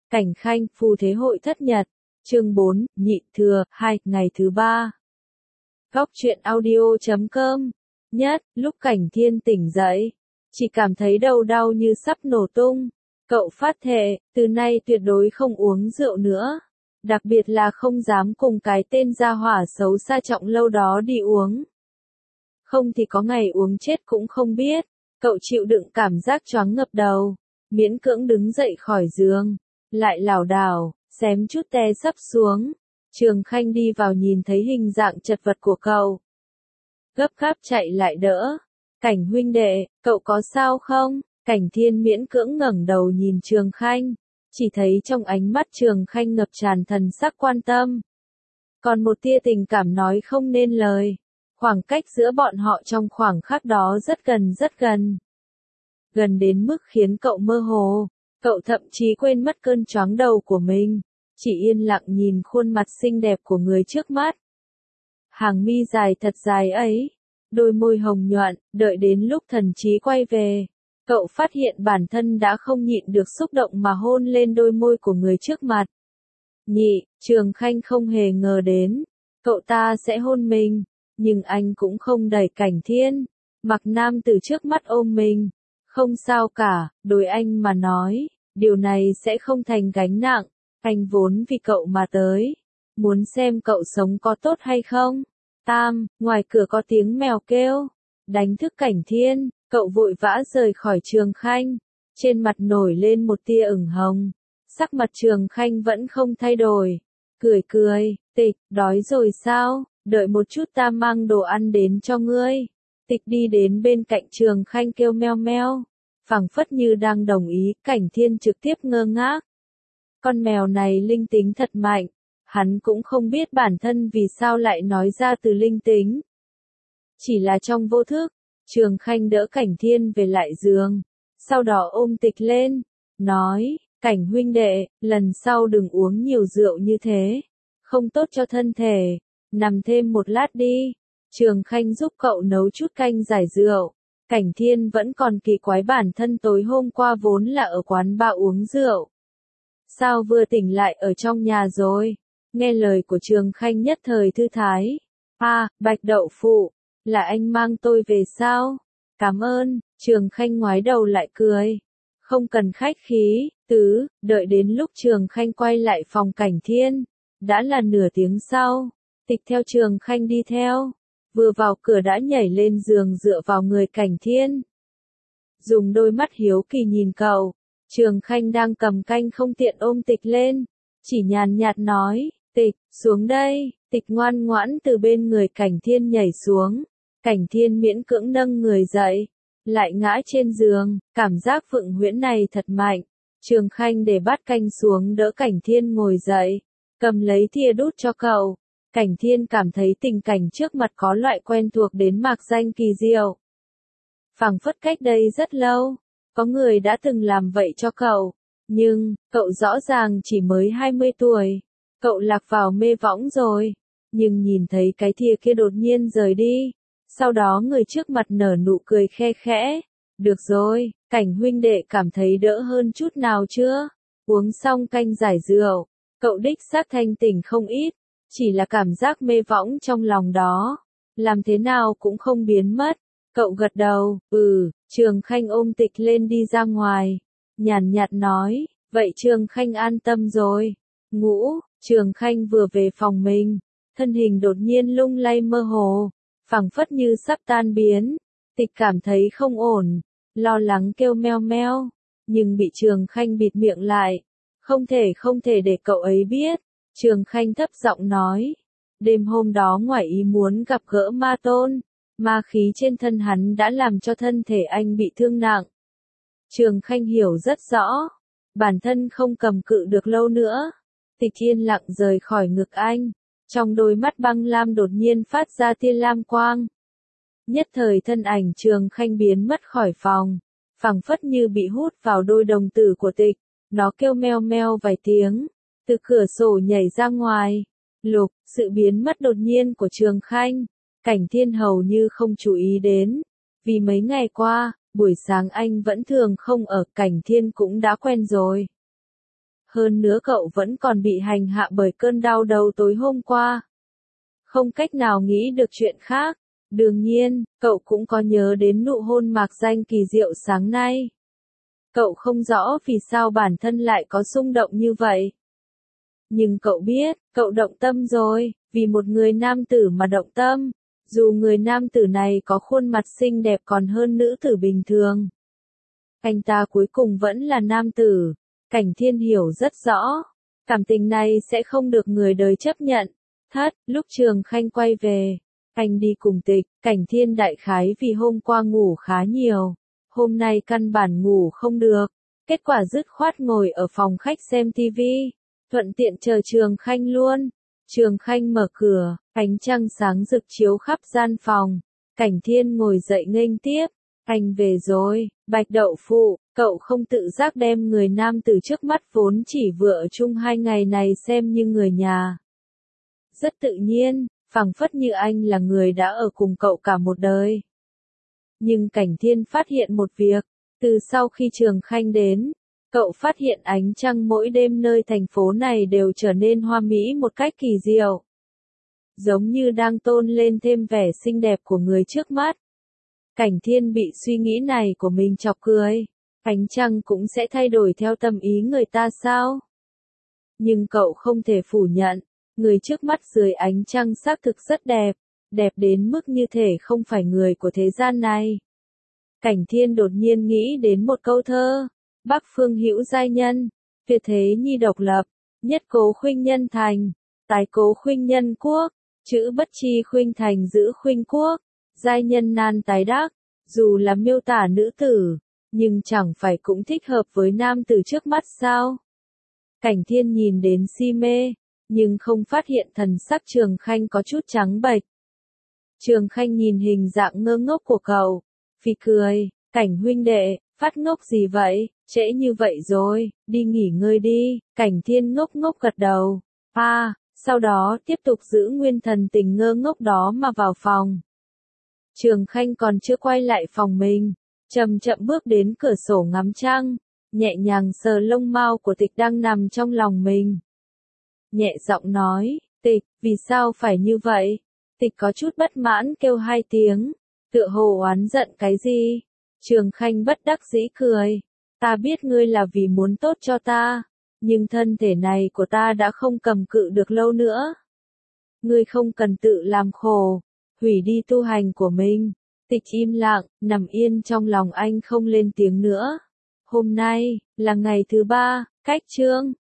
Cảnh Khanh, phù thế hội thất nhật. Chương 4, nhị thừa, 2, ngày thứ 3. Góc truyện audio.com. Nhất, lúc Cảnh Thiên tỉnh dậy, chỉ cảm thấy đầu đau như sắp nổ tung. Cậu phát thệ, từ nay tuyệt đối không uống rượu nữa. Đặc biệt là không dám cùng cái tên gia hỏa xấu xa Trọng Lâu đó đi uống. Không thì có ngày uống chết cũng không biết. Cậu chịu đựng cảm giác choáng ngập đầu, miễn cưỡng đứng dậy khỏi giường, lại lảo đảo, xém chút té sấp xuống. Trường Khanh đi vào nhìn thấy hình dạng chật vật của cậu, gấp gáp chạy lại đỡ. Cảnh huynh đệ, cậu có sao không? Cảnh Thiên miễn cưỡng ngẩng đầu nhìn Trường Khanh, chỉ thấy trong ánh mắt Trường Khanh ngập tràn thần sắc quan tâm, còn một tia tình cảm nói không nên lời. Khoảng cách giữa bọn họ trong khoảng khắc đó rất gần. Gần đến mức khiến cậu mơ hồ, cậu thậm chí quên mất cơn choáng đầu của mình, chỉ yên lặng nhìn khuôn mặt xinh đẹp của người trước mắt. Hàng mi dài thật dài ấy, đôi môi hồng nhuận, đợi đến lúc thần trí quay về, cậu phát hiện bản thân đã không nhịn được xúc động mà hôn lên đôi môi của người trước mặt. Trường Khanh không hề ngờ đến, cậu ta sẽ hôn mình, nhưng anh cũng không đẩy Cảnh Thiên, mặc nam từ trước mắt ôm mình. Không sao cả, đối anh mà nói, điều này sẽ không thành gánh nặng, anh vốn vì cậu mà tới, muốn xem cậu sống có tốt hay không. Ngoài cửa có tiếng mèo kêu, đánh thức Cảnh Thiên, cậu vội vã rời khỏi Trường Khanh, trên mặt nổi lên một tia ửng hồng, sắc mặt Trường Khanh vẫn không thay đổi, cười, Tịch, đói rồi sao, đợi một chút ta mang đồ ăn đến cho ngươi. Tịch đi đến bên cạnh Trường Khanh kêu meo meo, phảng phất như đang đồng ý. Cảnh Thiên trực tiếp ngơ ngác. Con mèo này linh tính thật mạnh, hắn cũng không biết bản thân vì sao lại nói ra từ linh tính. Chỉ là trong vô thức, Trường Khanh đỡ Cảnh Thiên về lại giường, sau đó ôm Tịch lên, nói, Cảnh huynh đệ, lần sau đừng uống nhiều rượu như thế, không tốt cho thân thể, nằm thêm một lát đi. Trường Khanh giúp cậu nấu chút canh giải rượu. Cảnh Thiên vẫn còn kỳ quái bản thân tối hôm qua vốn là ở quán bar uống rượu, sao vừa tỉnh lại ở trong nhà rồi. Nghe lời của Trường Khanh nhất thời thư thái. Bạch đậu phụ, là anh mang tôi về sao? Cảm ơn. Trường Khanh ngoái đầu lại cười, không cần khách khí. Đợi đến lúc Trường Khanh quay lại phòng Cảnh Thiên, đã là nửa tiếng sau. Tịch theo Trường Khanh đi theo, vừa vào cửa đã nhảy lên giường dựa vào người Cảnh Thiên, dùng đôi mắt hiếu kỳ nhìn cậu. Trường Khanh đang cầm canh không tiện ôm Tịch lên, chỉ nhàn nhạt nói, Tịch, xuống đây. Tịch ngoan ngoãn từ bên người Cảnh Thiên nhảy xuống. Cảnh Thiên miễn cưỡng nâng người dậy, lại ngã trên giường, cảm giác vượng huyễn này thật mạnh. Trường Khanh để bát canh xuống đỡ Cảnh Thiên ngồi dậy, cầm lấy thìa đút cho cậu. Cảnh Thiên cảm thấy tình cảnh trước mặt có loại quen thuộc đến mạc danh kỳ diệu. Phảng phất cách đây rất lâu, có người đã từng làm vậy cho cậu, nhưng, cậu rõ ràng chỉ mới 20 tuổi, cậu lạc vào mê võng rồi, nhưng nhìn thấy cái thìa kia đột nhiên rời đi, sau đó người trước mặt nở nụ cười khe khẽ. Được rồi, Cảnh huynh đệ cảm thấy đỡ hơn chút nào chưa? Uống xong canh giải rượu, cậu đích xác thanh tỉnh không ít, chỉ là cảm giác mê võng trong lòng đó, làm thế nào cũng không biến mất. Cậu gật đầu, Trường Khanh ôm Tịch lên đi ra ngoài, nhàn nhạt nói, vậy Trường Khanh an tâm rồi. Trường Khanh vừa về phòng mình, thân hình đột nhiên lung lay mơ hồ, phảng phất như sắp tan biến. Tịch cảm thấy không ổn, lo lắng kêu meo meo, nhưng bị Trường Khanh bịt miệng lại. Không thể để cậu ấy biết. Trường Khanh thấp giọng nói, đêm hôm đó ngoài ý muốn gặp gỡ ma tôn, ma khí trên thân hắn đã làm cho thân thể anh bị thương nặng. Trường Khanh hiểu rất rõ, bản thân không cầm cự được lâu nữa. Tịch yên lặng rời khỏi ngực anh, trong đôi mắt băng lam đột nhiên phát ra tia lam quang. Nhất thời thân ảnh Trường Khanh biến mất khỏi phòng, phảng phất như bị hút vào đôi đồng tử của Tịch, nó kêu meo meo vài tiếng, từ cửa sổ nhảy ra ngoài. Sự biến mất đột nhiên của Trường Khanh, Cảnh Thiên hầu như không chú ý đến, vì mấy ngày qua, buổi sáng anh vẫn thường không ở. Cảnh Thiên cũng đã quen rồi. Hơn nữa cậu vẫn còn bị hành hạ bởi cơn đau đầu tối hôm qua. Không cách nào nghĩ được chuyện khác. Đương nhiên, cậu cũng có nhớ đến nụ hôn mạc danh kỳ diệu sáng nay. Cậu không rõ vì sao bản thân lại có xung động như vậy. Nhưng cậu biết, cậu động tâm rồi, vì một người nam tử mà động tâm. Dù người nam tử này có khuôn mặt xinh đẹp còn hơn nữ tử bình thường. Anh ta cuối cùng vẫn là nam tử. Cảnh Thiên hiểu rất rõ. Cảm tình này sẽ không được người đời chấp nhận. Lúc Trường Khanh quay về, anh đi cùng Tịch. Cảnh Thiên đại khái vì hôm qua ngủ khá nhiều. Hôm nay căn bản ngủ không được. Kết quả dứt khoát ngồi ở phòng khách xem tivi. Thuận tiện chờ Trường Khanh luôn. Trường Khanh mở cửa, ánh trăng sáng rực chiếu khắp gian phòng. Cảnh Thiên ngồi dậy nghênh tiếp. Anh về rồi, Bạch Đậu Phụ, cậu không tự giác đem người nam từ trước mắt vốn chỉ vừa ở chung 2 ngày này xem như người nhà. Rất tự nhiên, phảng phất như anh là người đã ở cùng cậu cả một đời. Nhưng Cảnh Thiên phát hiện một việc, từ sau khi Trường Khanh đến, cậu phát hiện ánh trăng mỗi đêm nơi thành phố này đều trở nên hoa mỹ một cách kỳ diệu. Giống như đang tôn lên thêm vẻ xinh đẹp của người trước mắt. Cảnh Thiên bị suy nghĩ này của mình chọc cười. Ánh trăng cũng sẽ thay đổi theo tâm ý người ta sao? Nhưng cậu không thể phủ nhận, người trước mắt dưới ánh trăng xác thực rất đẹp, đẹp đến mức như thể không phải người của thế gian này. Cảnh Thiên đột nhiên nghĩ đến một câu thơ, Bắc phương hữu giai nhân, tuyệt thế nhi độc lập, nhất cố khuynh nhân thành, tái cố khuynh nhân quốc, chữ bất chi khuynh thành giữ khuynh quốc, giai nhân nan tái đắc, dù là miêu tả nữ tử, nhưng chẳng phải cũng thích hợp với nam tử trước mắt sao? Cảnh Thiên nhìn đến si mê, nhưng không phát hiện thần sắc Trường Khanh có chút trắng bệch. Trường Khanh nhìn hình dạng ngơ ngốc của cậu, phì cười, Cảnh huynh đệ, phát ngốc gì vậy, trễ như vậy rồi, đi nghỉ ngơi đi. Cảnh Thiên ngốc ngốc gật đầu, sau đó tiếp tục giữ nguyên thần tình ngơ ngốc đó mà vào phòng. Trường Khanh còn chưa quay lại phòng mình, chậm chậm bước đến cửa sổ ngắm trăng, nhẹ nhàng sờ lông mao của Tịch đang nằm trong lòng mình. Nhẹ giọng nói, Tịch, vì sao phải như vậy? Tịch có chút bất mãn kêu 2 tiếng, tựa hồ oán giận cái gì? Trường Khanh bất đắc dĩ cười, ta biết ngươi là vì muốn tốt cho ta, nhưng thân thể này của ta đã không cầm cự được lâu nữa. Ngươi không cần tự làm khổ, hủy đi tu hành của mình. Tịch im lặng, nằm yên trong lòng anh không lên tiếng nữa. Hôm nay, là ngày thứ 3, cách chương.